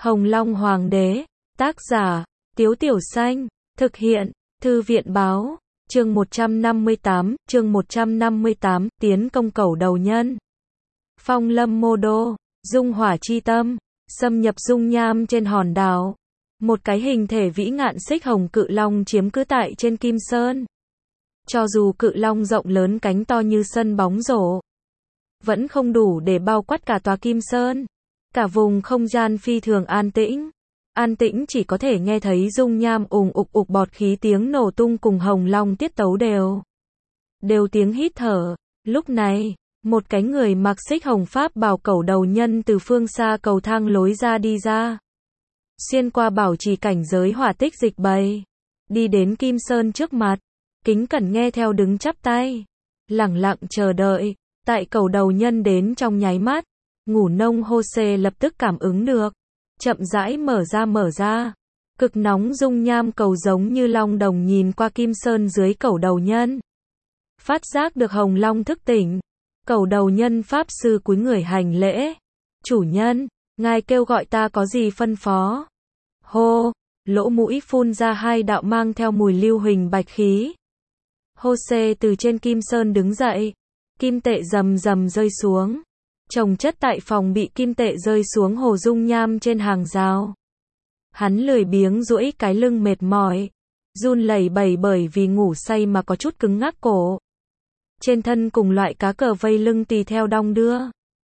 Hồng Long Hoàng đế, tác giả, Tiếu Tiểu Xanh, thực hiện, Thư viện báo, chương 158, tiến công cẩu đầu nhân. Phong lâm mô đô, dung hỏa chi tâm, xâm nhập dung nham trên hòn đảo. Một cái hình thể vĩ ngạn xích hồng cự long chiếm cứ tại trên Kim Sơn. Cho dù cự long rộng lớn cánh to như sân bóng rổ, vẫn không đủ để bao quát cả tòa Kim Sơn. Cả vùng không gian phi thường an tĩnh. An tĩnh chỉ có thể nghe thấy dung nham ùng ục ục bọt khí tiếng nổ tung cùng hồng long tiết tấu đều tiếng hít thở. Lúc này, một cái người mặc xích hồng pháp bào cẩu đầu nhân từ phương xa cầu thang lối ra đi ra. Xuyên qua bảo trì cảnh giới hỏa tích dịch bầy. Đi đến Kim Sơn trước mặt. Kính cẩn nghe theo đứng chắp tay. Lẳng lặng chờ đợi. Tại cẩu đầu nhân đến trong nháy mắt. Ngủ nông Jose lập tức cảm ứng được. Chậm rãi mở ra. Cực nóng dung nham cầu giống như long đồng nhìn qua Kim Sơn dưới cẩu đầu nhân. Phát giác được hồng long thức tỉnh. Cẩu đầu nhân pháp sư cúi người hành lễ. Chủ nhân, ngài kêu gọi ta có gì phân phó? Hô, lỗ mũi phun ra hai đạo mang theo mùi lưu huỳnh bạch khí. Jose từ trên Kim Sơn đứng dậy. Kim tệ rầm rầm rơi xuống. Chồng chất tại phòng bị kim tệ rơi xuống hồ dung nham trên hàng rào. Hắn lười biếng duỗi cái lưng mệt mỏi. Run lẩy bẩy bởi vì ngủ say mà có chút cứng ngắc cổ. Trên thân cùng loại cá cờ vây lưng tùy theo đong đưa.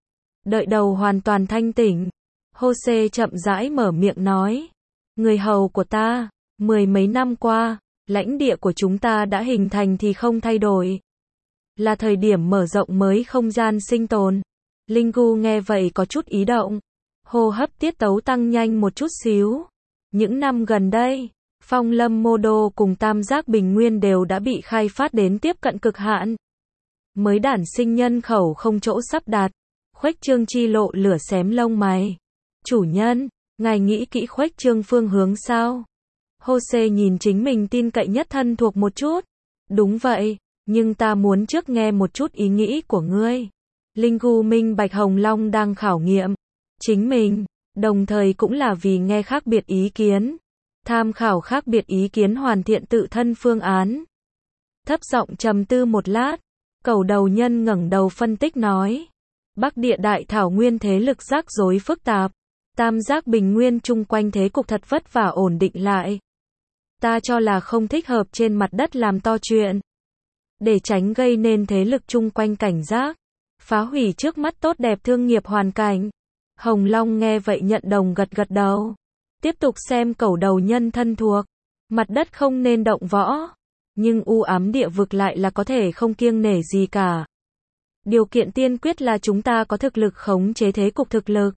Đợi đầu hoàn toàn thanh tỉnh. Jose chậm rãi mở miệng nói. Người hầu của ta, 10 mấy năm qua, lãnh địa của chúng ta đã hình thành thì không thay đổi. Là thời điểm mở rộng mới không gian sinh tồn. Lingu nghe vậy có chút ý động. Hô hấp tiết tấu tăng nhanh một chút xíu. Những năm gần đây, Phong lâm mô đô cùng Tam Giác Bình Nguyên đều đã bị khai phát đến tiếp cận cực hạn. Mới đản sinh nhân khẩu không chỗ sắp đặt. Khuếch trương chi lộ lửa xém lông mày. Chủ nhân, ngài nghĩ kỹ khuếch trương phương hướng sao? Jose nhìn chính mình tin cậy nhất thân thuộc một chút. Đúng vậy, nhưng ta muốn trước nghe một chút ý nghĩ của ngươi. Lingu minh bạch hồng long đang khảo nghiệm chính mình, đồng thời cũng là vì nghe khác biệt ý kiến. Tham khảo khác biệt ý kiến hoàn thiện tự thân phương án. Thấp giọng trầm tư một lát, cẩu đầu nhân ngẩng đầu phân tích nói. Bắc địa đại thảo nguyên thế lực rắc rối phức tạp. Tam Giác Bình Nguyên chung quanh thế cục thật vất vả ổn định lại. Ta cho là không thích hợp trên mặt đất làm to chuyện. Để tránh gây nên thế lực chung quanh cảnh giác. Phá hủy trước mắt tốt đẹp thương nghiệp hoàn cảnh. Hồng Long nghe vậy nhận đồng gật đầu. Tiếp tục xem cẩu đầu nhân thân thuộc. Mặt đất không nên động võ. Nhưng u ám địa vực lại là có thể không kiêng nể gì cả. Điều kiện tiên quyết là chúng ta có thực lực khống chế thế cục thực lực.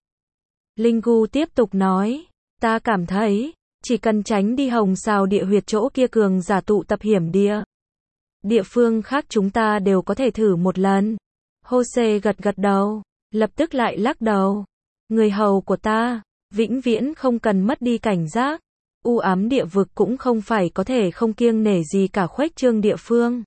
Lingu tiếp tục nói. Ta cảm thấy, chỉ cần tránh đi hồng xào địa huyệt chỗ kia cường giả tụ tập hiểm địa. Địa phương khác chúng ta đều có thể thử một lần. Jose gật đầu, lập tức lại lắc đầu. Người hầu của ta, vĩnh viễn không cần mất đi cảnh giác. U ám địa vực cũng không phải có thể không kiêng nể gì cả khuếch trương địa phương.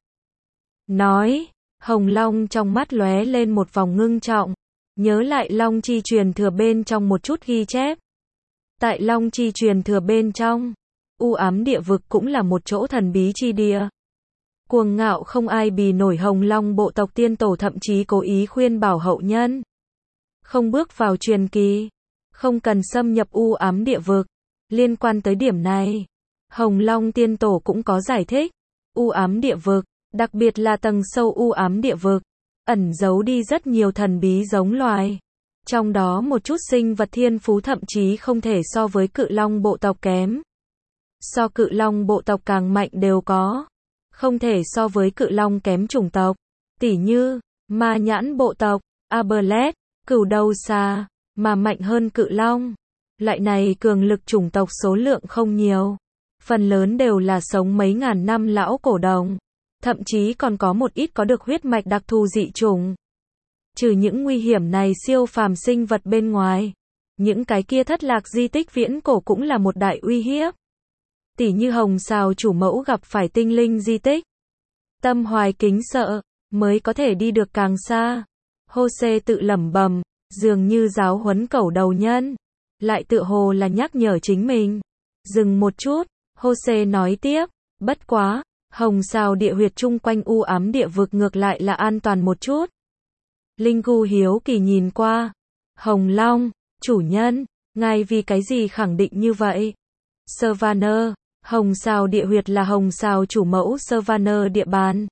Nói, hồng long trong mắt lóe lên một vòng ngưng trọng. Nhớ lại long chi truyền thừa bên trong một chút ghi chép. Tại long chi truyền thừa bên trong, u ám địa vực cũng là một chỗ thần bí chi địa. Cuồng ngạo không ai bì nổi hồng long bộ tộc tiên tổ thậm chí cố ý khuyên bảo hậu nhân. Không bước vào truyền kỳ. Không cần xâm nhập u ám địa vực. Liên quan tới điểm này, hồng long tiên tổ cũng có giải thích. U ám địa vực, đặc biệt là tầng sâu u ám địa vực, ẩn giấu đi rất nhiều thần bí giống loài. Trong đó một chút sinh vật thiên phú thậm chí không thể so với cự long bộ tộc kém. So cự long bộ tộc càng mạnh đều có. Không thể so với cự long kém chủng tộc. Tỉ như, ma nhãn bộ tộc, Aberlet, cửu đầu xà, mà mạnh hơn cự long. Loại này cường lực chủng tộc số lượng không nhiều. Phần lớn đều là sống mấy ngàn năm lão cổ đồng. Thậm chí còn có một ít có được huyết mạch đặc thù dị chủng. Trừ những nguy hiểm này siêu phàm sinh vật bên ngoài. Những cái kia thất lạc di tích viễn cổ cũng là một đại uy hiếp. Tỉ như hồng xào chủ mẫu gặp phải tinh linh di tích. Tâm hoài kính sợ, mới có thể đi được càng xa. Jose tự lẩm bẩm, dường như giáo huấn cẩu đầu nhân. lại tựa hồ là nhắc nhở chính mình. Dừng một chút, Jose nói tiếp, bất quá, hồng sao địa huyệt chung quanh u ám địa vực ngược lại là an toàn một chút. Linh Gu hiếu kỳ nhìn qua. Hồng Long, chủ nhân, ngài vì cái gì khẳng định như vậy? Savannah, hồng sao địa huyệt là hồng sao chủ mẫu Savannah địa bàn.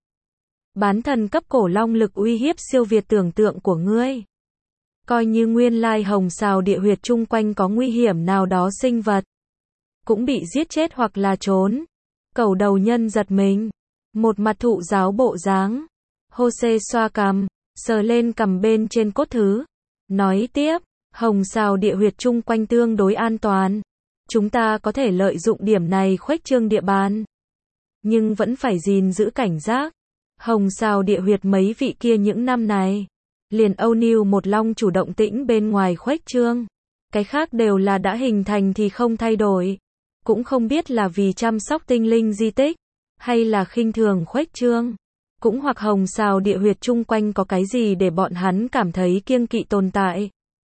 Bán thần cấp cổ long lực uy hiếp siêu việt tưởng tượng của ngươi. Coi như nguyên lai hồng sao địa huyệt chung quanh có nguy hiểm nào đó sinh vật, cũng bị giết chết hoặc là trốn. Cẩu đầu nhân giật mình. Một mặt thụ giáo bộ dáng. Jose xoa cằm, sờ lên cằm bên trên cốt thứ. Nói tiếp, hồng sao địa huyệt chung quanh tương đối an toàn. Chúng ta có thể lợi dụng điểm này khuếch trương địa bàn. Nhưng vẫn phải gìn giữ cảnh giác. Hồng sao địa huyệt mấy vị kia những năm này. Liền Âu Niu một long chủ động tĩnh bên ngoài khuếch trương. Cái khác đều là đã hình thành thì không thay đổi. Cũng không biết là vì chăm sóc tinh linh di tích, hay là khinh thường khuếch trương. Cũng hoặc hồng sao địa huyệt chung quanh có cái gì để bọn hắn cảm thấy kiêng kỵ tồn tại.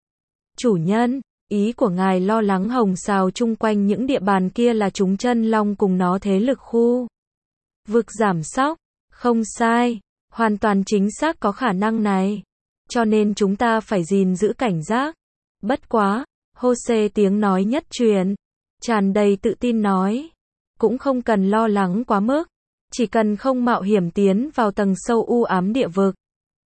Chủ nhân, ý của ngài lo lắng hồng sao chung quanh những địa bàn kia là chúng chân long cùng nó thế lực khu vực giảm sóc. Không sai, hoàn toàn chính xác có khả năng này. Cho nên chúng ta phải gìn giữ cảnh giác. Bất quá, Jose tiếng nói nhất truyền, tràn đầy tự tin nói, cũng không cần lo lắng quá mức, chỉ cần không mạo hiểm tiến vào tầng sâu u ám địa vực,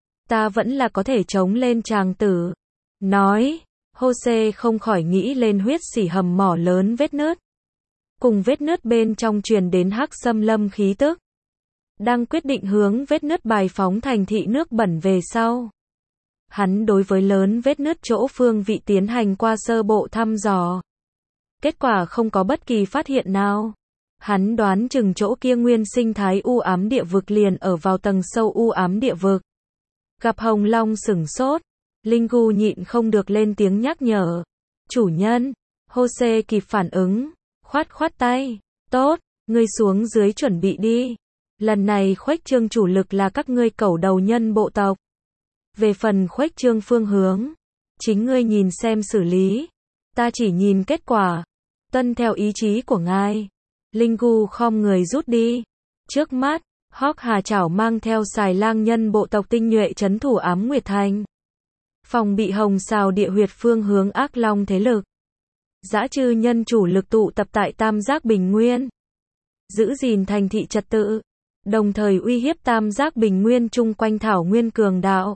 ta vẫn là có thể chống lên tràng tử. Nói, Jose không khỏi nghĩ lên huyết xỉ hầm mỏ lớn vết nứt. Cùng vết nứt bên trong truyền đến hắc xâm lâm khí tức. Đang quyết định hướng vết nứt bài phóng thành thị nước bẩn về sau. Hắn đối với lớn vết nứt chỗ phương vị tiến hành qua sơ bộ thăm dò. Kết quả không có bất kỳ phát hiện nào. Hắn đoán chừng chỗ kia nguyên sinh thái u ám địa vực liền ở vào tầng sâu u ám địa vực. Gặp Hồng Long sửng sốt, Linh Gu nhịn không được lên tiếng nhắc nhở. Chủ nhân, Jose kịp phản ứng, khoát khoát tay. Tốt, ngươi xuống dưới chuẩn bị đi. Lần này khuếch trương chủ lực là các ngươi cẩu đầu nhân bộ tộc. Về phần khuếch trương phương hướng, chính ngươi nhìn xem xử lý. Ta chỉ nhìn kết quả. Tuân theo ý chí của ngài. Linh Gu khom người rút đi. Trước mắt, Hawk Hà Chảo mang theo xài lang nhân bộ tộc tinh nhuệ trấn thủ Ám Nguyệt Thành. Phòng bị hồng sao địa huyệt phương hướng ác long thế lực. Dã chư nhân chủ lực tụ tập tại Tam Giác Bình Nguyên. Giữ gìn thành thị trật tự. Đồng thời uy hiếp Tam Giác Bình Nguyên chung quanh thảo nguyên cường đạo.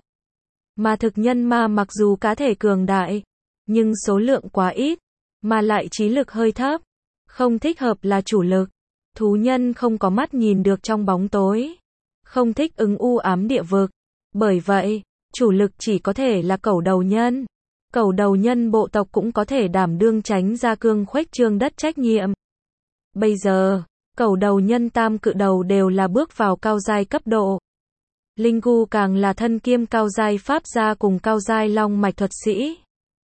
Mà thực nhân ma mặc dù cá thể cường đại, nhưng số lượng quá ít, mà lại trí lực hơi thấp, không thích hợp là chủ lực. Thú nhân không có mắt nhìn được trong bóng tối, không thích ứng u ám địa vực. Bởi vậy, chủ lực chỉ có thể là cẩu đầu nhân. Cẩu đầu nhân bộ tộc cũng có thể đảm đương tránh ra cương khuếch trương đất trách nhiệm. Bây giờ, cẩu đầu nhân tam cự đầu đều là bước vào cao giai cấp độ. Linh Gu càng là thân kiêm cao giai pháp gia cùng cao giai long mạch thuật sĩ.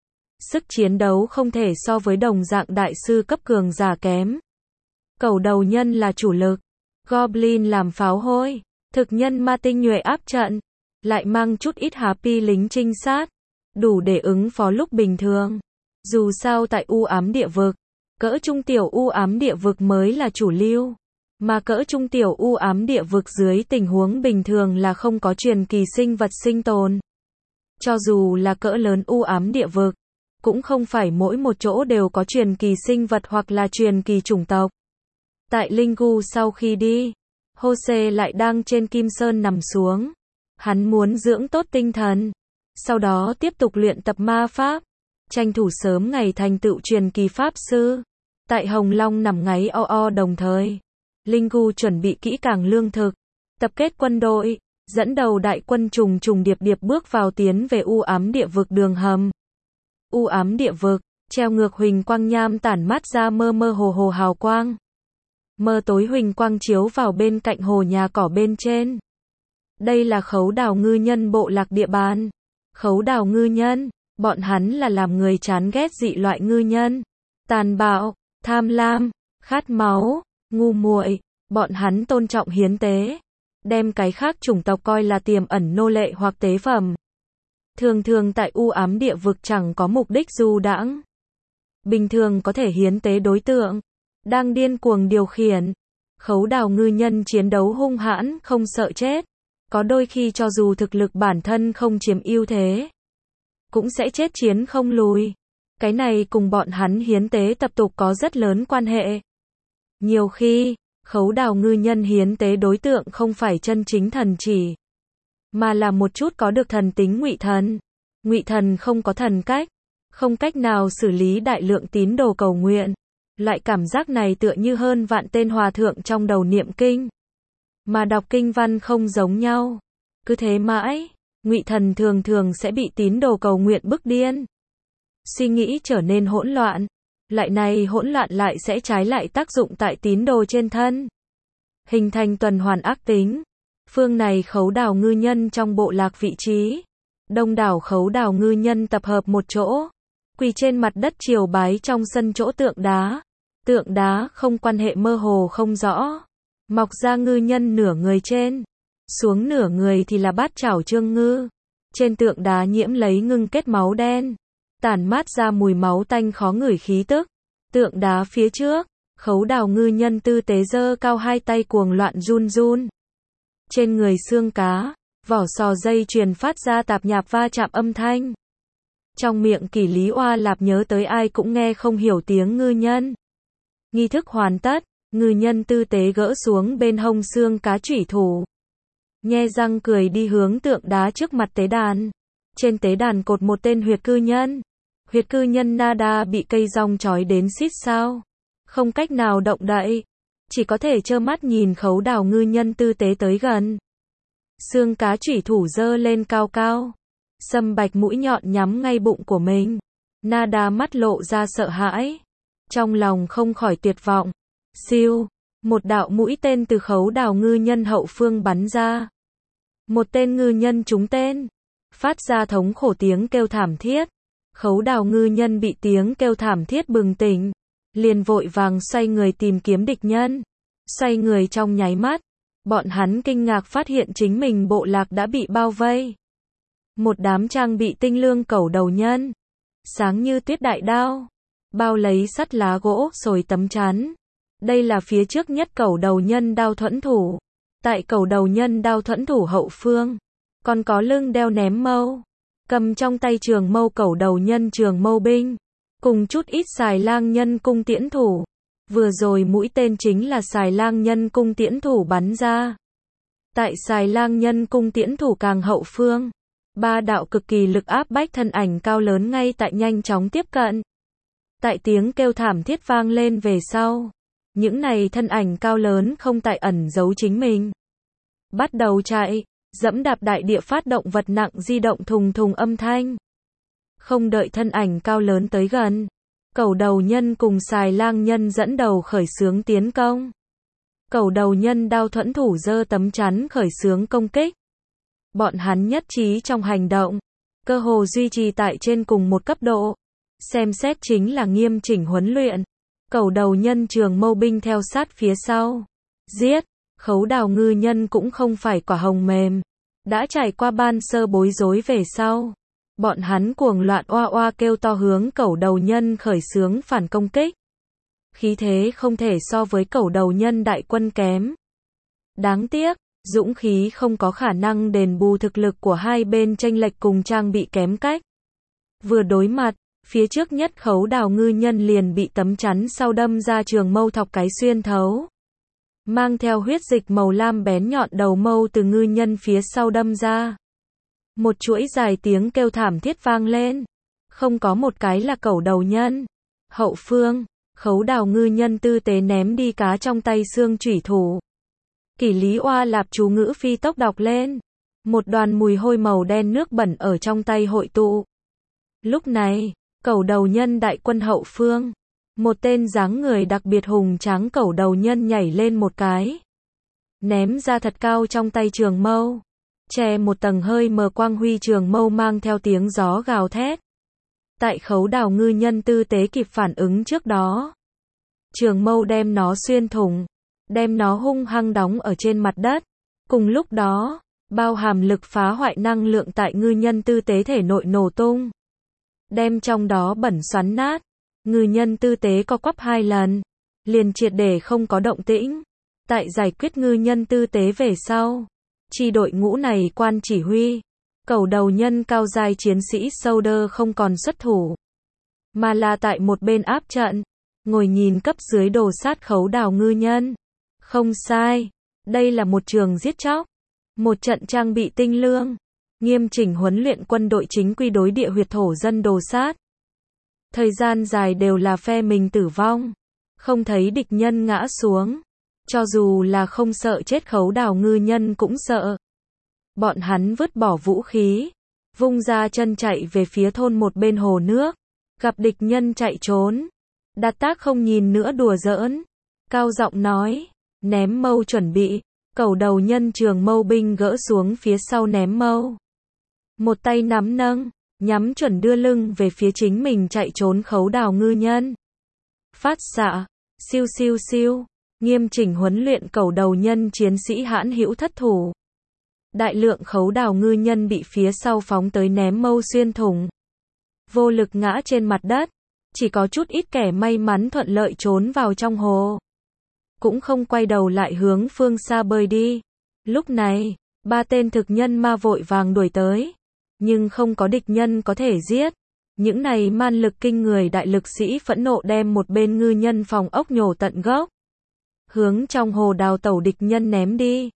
Sức chiến đấu không thể so với đồng dạng đại sư cấp cường giả kém. Cẩu đầu nhân là chủ lực, Goblin làm pháo hôi, thực nhân ma tinh nhuệ áp trận, lại mang chút ít HP lính trinh sát, đủ để ứng phó lúc bình thường. Dù sao tại u ám địa vực, cỡ trung tiểu u ám địa vực mới là chủ lưu. Mà cỡ trung tiểu u ám địa vực dưới tình huống bình thường là không có truyền kỳ sinh vật sinh tồn. Cho dù là cỡ lớn u ám địa vực, cũng không phải mỗi một chỗ đều có truyền kỳ sinh vật hoặc là truyền kỳ chủng tộc. Tại Linh Gu sau khi đi, Jose lại đang trên Kim Sơn nằm xuống. Hắn muốn dưỡng tốt tinh thần, sau đó tiếp tục luyện tập ma pháp, tranh thủ sớm ngày thành tựu truyền kỳ pháp sư. Tại Hồng Long nằm ngáy o o đồng thời, Linh Gu chuẩn bị kỹ càng lương thực, tập kết quân đội, dẫn đầu đại quân trùng trùng điệp điệp bước vào tiến về u ám địa vực đường hầm. U ám địa vực, treo ngược huỳnh quang nham tản mát ra mơ mơ hồ hồ hào quang. Mơ tối huỳnh quang chiếu vào bên cạnh hồ nhà cỏ bên trên. Đây là khấu đào ngư nhân bộ lạc địa bàn. Khấu đào ngư nhân, bọn hắn là làm người chán ghét dị loại ngư nhân. Tàn bạo, tham lam, khát máu, ngu muội, bọn hắn tôn trọng hiến tế. Đem cái khác chủng tộc coi là tiềm ẩn nô lệ hoặc tế phẩm. Thường thường tại u ám địa vực chẳng có mục đích du đãng. bình thường có thể hiến tế đối tượng, đang điên cuồng điều khiển. Khấu đào ngư nhân chiến đấu hung hãn, không sợ chết. Có đôi khi cho dù thực lực bản thân không chiếm ưu thế, cũng sẽ chết chiến không lùi. Cái này cùng bọn hắn hiến tế tập tục có rất lớn quan hệ. Nhiều khi, khấu đào ngư nhân hiến tế đối tượng không phải chân chính thần chỉ, mà là một chút có được thần tính ngụy thần. Ngụy thần không có thần cách, không cách nào xử lý đại lượng tín đồ cầu nguyện. Loại cảm giác này tựa như hơn vạn tên hòa thượng trong đầu niệm kinh, mà đọc kinh văn không giống nhau. Cứ thế mãi, ngụy thần thường thường sẽ bị tín đồ cầu nguyện bức điên. Suy nghĩ trở nên hỗn loạn. Lại này hỗn loạn lại sẽ trái lại tác dụng tại tín đồ trên thân, hình thành tuần hoàn ác tính. Phương này khấu đào ngư nhân trong bộ lạc vị trí. Đông đảo khấu đào ngư nhân tập hợp một chỗ, quỳ trên mặt đất triều bái trong sân chỗ tượng đá. Tượng đá không quan hệ mơ hồ không rõ, mọc ra ngư nhân nửa người trên, xuống nửa người thì là bát chảo trương ngư. Trên tượng đá nhiễm lấy ngưng kết máu đen, tản mát ra mùi máu tanh khó ngửi khí tức. Tượng đá phía trước, khấu đào ngư nhân tư tế giơ cao hai tay cuồng loạn run run. Trên người xương cá, vỏ sò dây chuyền phát ra tạp nhạp va chạm âm thanh. Trong miệng Kỷ Lý Oa Lạp nhớ tới ai cũng nghe không hiểu tiếng ngư nhân. Nghi thức hoàn tất, ngư nhân tư tế gỡ xuống bên hông xương cá chủy thủ, nhe răng cười đi hướng tượng đá trước mặt tế đàn. Trên tế đàn cột một tên huyệt cư nhân. Huyệt cư nhân Nada bị cây rong trói đến xít sao, không cách nào động đậy, chỉ có thể trơ mắt nhìn khấu đào ngư nhân tư tế tới gần. Xương cá chủy thủ giơ lên cao cao, sâm bạch mũi nhọn nhắm ngay bụng của mình. Nada mắt lộ ra sợ hãi, trong lòng không khỏi tuyệt vọng. Siêu, một đạo mũi tên từ khấu đào ngư nhân hậu phương bắn ra. Một tên ngư nhân trúng tên, phát ra thống khổ tiếng kêu thảm thiết. Khấu đào ngư nhân bị tiếng kêu thảm thiết bừng tỉnh, liền vội vàng xoay người tìm kiếm địch nhân. Xoay người trong nháy mắt, bọn hắn kinh ngạc phát hiện chính mình bộ lạc đã bị bao vây. Một đám trang bị tinh lương cẩu đầu nhân, sáng như tuyết đại đao, bao lấy sắt lá gỗ sồi tấm chắn. Đây là phía trước nhất cẩu đầu nhân đao thuẫn thủ. Tại cẩu đầu nhân đao thuẫn thủ hậu phương, còn có lưng đeo ném mâu, cầm trong tay trường mâu cẩu đầu nhân trường mâu binh, cùng chút ít xài lang nhân cung tiễn thủ. Vừa rồi mũi tên chính là xài lang nhân cung tiễn thủ bắn ra. Tại xài lang nhân cung tiễn thủ càng hậu phương, ba đạo cực kỳ lực áp bách thân ảnh cao lớn ngay tại nhanh chóng tiếp cận. Tại tiếng kêu thảm thiết vang lên về sau, những này thân ảnh cao lớn không tại ẩn giấu chính mình, bắt đầu chạy, dẫm đạp đại địa phát động vật nặng di động thùng thùng âm thanh. Không đợi thân ảnh cao lớn tới gần, cẩu đầu nhân cùng xài lang nhân dẫn đầu khởi xướng tiến công. Cẩu đầu nhân đao thuẫn thủ giơ tấm chắn khởi xướng công kích. Bọn hắn nhất trí trong hành động, cơ hồ duy trì tại trên cùng một cấp độ. Xem xét chính là nghiêm chỉnh huấn luyện. Cẩu đầu nhân trường mâu binh theo sát phía sau. Giết, khấu đào ngư nhân cũng không phải quả hồng mềm. Đã trải qua ban sơ bối rối về sau, bọn hắn cuồng loạn oa oa kêu to hướng cẩu đầu nhân khởi xướng phản công kích. Khí thế không thể so với cẩu đầu nhân đại quân kém. Đáng tiếc, dũng khí không có khả năng đền bù thực lực của hai bên chênh lệch cùng trang bị kém cách. Vừa đối mặt, phía trước nhất khấu đào ngư nhân liền bị tấm chắn sau đâm ra trường mâu thọc cái xuyên thấu. Mang theo huyết dịch màu lam bén nhọn đầu mâu từ ngư nhân phía sau đâm ra. Một chuỗi dài tiếng kêu thảm thiết vang lên. Không có một cái là cẩu đầu nhân. Hậu phương, khấu đào ngư nhân tư tế ném đi cá trong tay xương chủy thủ. Kỷ Lý Oa Lạp chú ngữ phi tốc đọc lên. Một đoàn mùi hôi màu đen nước bẩn ở trong tay hội tụ. Lúc này, cẩu đầu nhân đại quân hậu phương, một tên dáng người đặc biệt hùng tráng cẩu đầu nhân nhảy lên một cái, ném ra thật cao trong tay trường mâu, che một tầng hơi mờ quang huy trường mâu mang theo tiếng gió gào thét. Tại khấu đào ngư nhân tư tế kịp phản ứng trước đó, trường mâu đem nó xuyên thủng, đem nó hung hăng đóng ở trên mặt đất. Cùng lúc đó, bao hàm lực phá hoại năng lượng tại ngư nhân tư tế thể nội nổ tung, đem trong đó bẩn xoắn nát. Ngư nhân tư tế co quắp 2 lần, liền triệt để không có động tĩnh. Tại giải quyết ngư nhân tư tế về sau, chi đội ngũ này quan chỉ huy, cẩu đầu nhân cao giai chiến sĩ Soldier không còn xuất thủ, mà là tại một bên áp trận, ngồi nhìn cấp dưới đồ sát khấu đào ngư nhân. Không sai, đây là một trường giết chóc, một trận trang bị tinh lương, nghiêm chỉnh huấn luyện quân đội chính quy đối địa huyệt thổ dân đồ sát. Thời gian dài đều là phe mình tử vong, không thấy địch nhân ngã xuống. Cho dù là không sợ chết khấu đào ngư nhân cũng sợ. Bọn hắn vứt bỏ vũ khí, vung ra chân chạy về phía thôn một bên hồ nước, gặp địch nhân chạy trốn. Đạt Tác không nhìn nữa đùa giỡn, cao giọng nói, ném mâu chuẩn bị, cẩu đầu nhân trường mâu binh gỡ xuống phía sau ném mâu. Một tay nắm nâng, nhắm chuẩn đưa lưng về phía chính mình chạy trốn khấu đào ngư nhân. Phát xạ, siêu siêu siêu, nghiêm chỉnh huấn luyện cẩu đầu nhân chiến sĩ hãn hữu thất thủ. Đại lượng khấu đào ngư nhân bị phía sau phóng tới ném mâu xuyên thủng, vô lực ngã trên mặt đất, chỉ có chút ít kẻ may mắn thuận lợi trốn vào trong hồ, cũng không quay đầu lại hướng phương xa bơi đi. Lúc này, 3 tên thực nhân ma vội vàng đuổi tới, nhưng không có địch nhân có thể giết. Những này man lực kinh người đại lực sĩ phẫn nộ đem một bên ngư nhân phòng ốc nhổ tận gốc, hướng trong hồ đào tẩu địch nhân ném đi.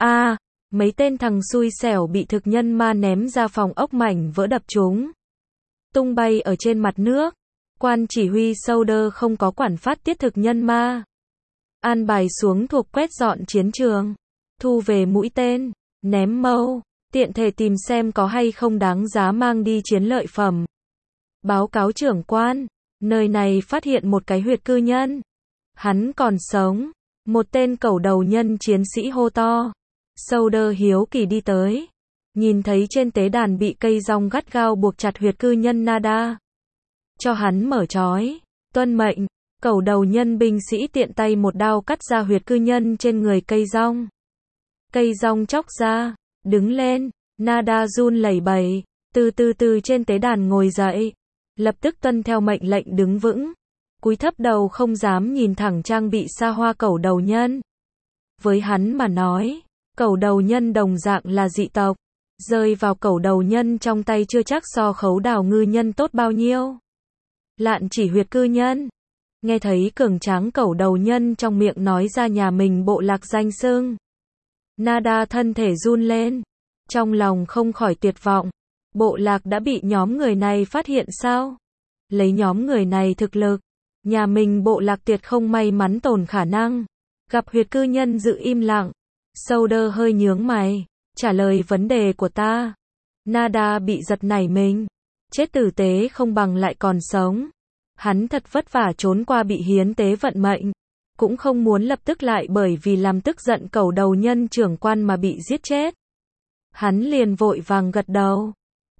Mấy tên thằng xui xẻo bị thực nhân ma ném ra phòng ốc mảnh vỡ đập chúng, tung bay ở trên mặt nước. Quan chỉ huy Soldier không có quản phát tiết thực nhân ma, an bài xuống thuộc quét dọn chiến trường, thu về mũi tên, ném mâu, tiện thể tìm xem có hay không đáng giá mang đi chiến lợi phẩm. Báo cáo trưởng quan, nơi này phát hiện một cái huyệt cư nhân, hắn còn sống. Một tên cẩu đầu nhân chiến sĩ hô to. Soldier hiếu kỳ đi tới, nhìn thấy trên tế đàn bị cây rong gắt gao buộc chặt huyệt cư nhân Nada. Cho hắn mở trói. Tuân mệnh. Cẩu đầu nhân binh sĩ tiện tay một đao cắt ra huyệt cư nhân trên người cây rong. Cây rong chóc ra, đứng lên. Nada run lẩy bẩy, từ trên tế đàn ngồi dậy, lập tức tuân theo mệnh lệnh đứng vững, cúi thấp đầu không dám nhìn thẳng trang bị xa hoa cẩu đầu nhân. Với hắn mà nói, cẩu đầu nhân đồng dạng là dị tộc, rơi vào cẩu đầu nhân trong tay chưa chắc so khấu đào ngư nhân tốt bao nhiêu. Lạn chỉ huyệt cư nhân, nghe thấy cường tráng cẩu đầu nhân trong miệng nói ra nhà mình bộ lạc danh xưng, Nada thân thể run lên, trong lòng không khỏi tuyệt vọng. Bộ lạc đã bị nhóm người này phát hiện sao? Lấy nhóm người này thực lực, nhà mình bộ lạc tuyệt không may mắn tồn khả năng. Gặp huyệt cư nhân giữ im lặng, Soldier hơi nhướng mày, trả lời vấn đề của ta. Nada bị giật nảy mình, chết tử tế không bằng lại còn sống. Hắn thật vất vả trốn qua bị hiến tế vận mệnh, cũng không muốn lập tức lại bởi vì làm tức giận cẩu đầu nhân trưởng quan mà bị giết chết. Hắn liền vội vàng gật đầu.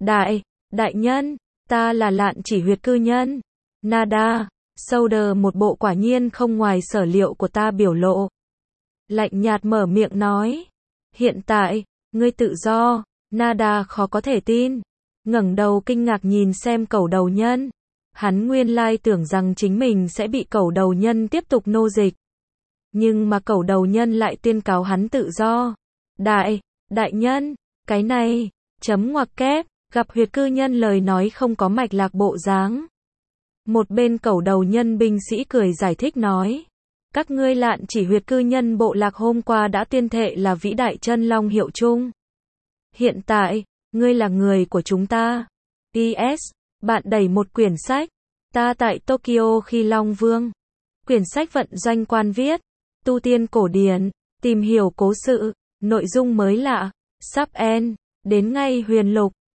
Đại nhân, ta là Lạn chỉ huyệt cư nhân. Nada, Soldier một bộ quả nhiên không ngoài sở liệu của ta biểu lộ. Lạnh nhạt mở miệng nói. Hiện tại, ngươi tự do. Nada khó có thể tin, ngẩng đầu kinh ngạc nhìn xem cẩu đầu nhân. Hắn nguyên lai tưởng rằng chính mình sẽ bị cẩu đầu nhân tiếp tục nô dịch. Nhưng mà cẩu đầu nhân lại tuyên cáo hắn tự do. Đại nhân, cái này, chấm ngoặc kép, gặp huyệt cư nhân lời nói không có mạch lạc bộ dáng. Một bên cẩu đầu nhân binh sĩ cười giải thích nói. Các ngươi Lạn chỉ huyệt cư nhân bộ lạc hôm qua đã tuyên thệ là vĩ đại chân long hiệu chung. Hiện tại, ngươi là người của chúng ta. PS, bạn đẩy một quyển sách. Ta tại Tokyo khi Long Vương. Quyển sách vận doanh quan viết. Tu tiên cổ điển, tìm hiểu cố sự, nội dung mới lạ. Sắp end, đến ngay huyền lục.